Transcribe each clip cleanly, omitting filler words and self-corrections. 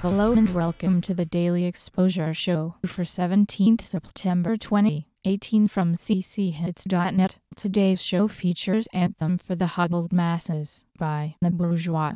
Hello and welcome to the Daily Exposure Show for 17th September 2018 from cchits.net. Today's show features Anthem for the Huddled Masses by The Bourgeois.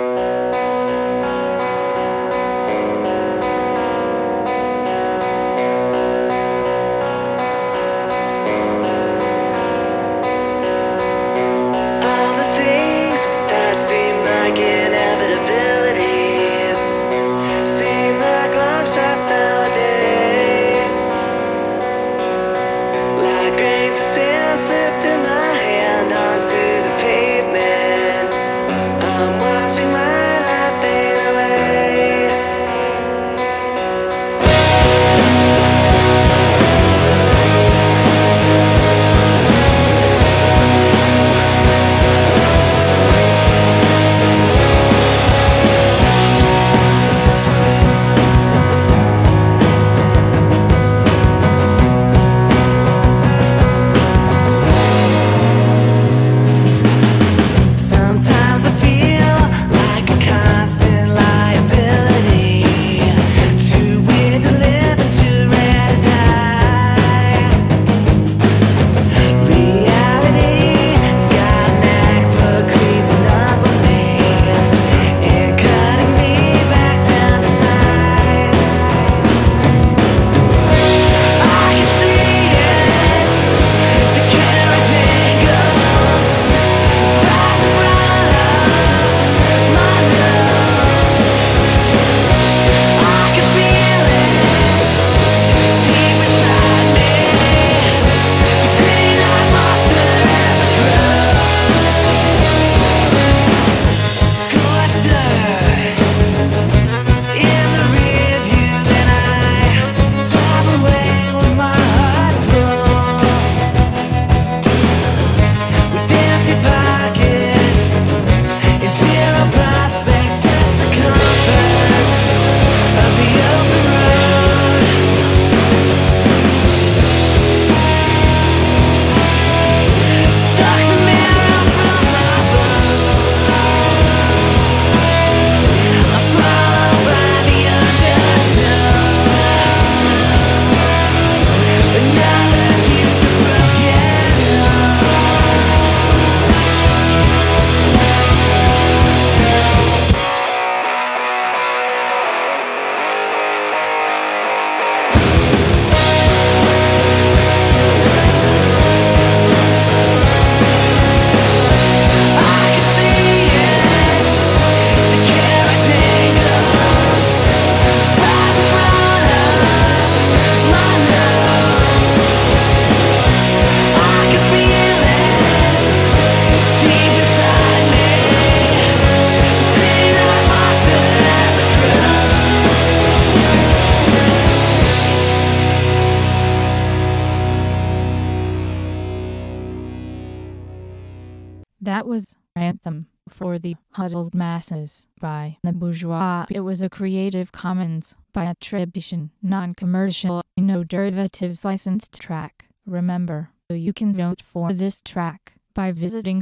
That was Anthem for the Huddled Masses by The Bourgeois. It was a Creative Commons by attribution, non-commercial, no derivatives licensed track. Remember, you can vote for this track by visiting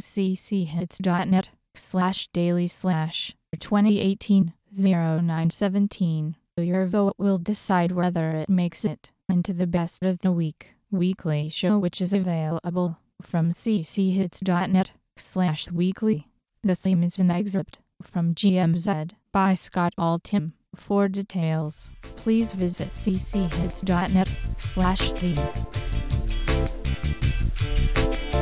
cchits.net/daily/2018-0917. Your vote will decide whether it makes it into the Best of the Week weekly show, which is available from cchits.net/weekly. The theme is an excerpt from GMZ by Scott Altham. For details, please visit cchits.net/theme.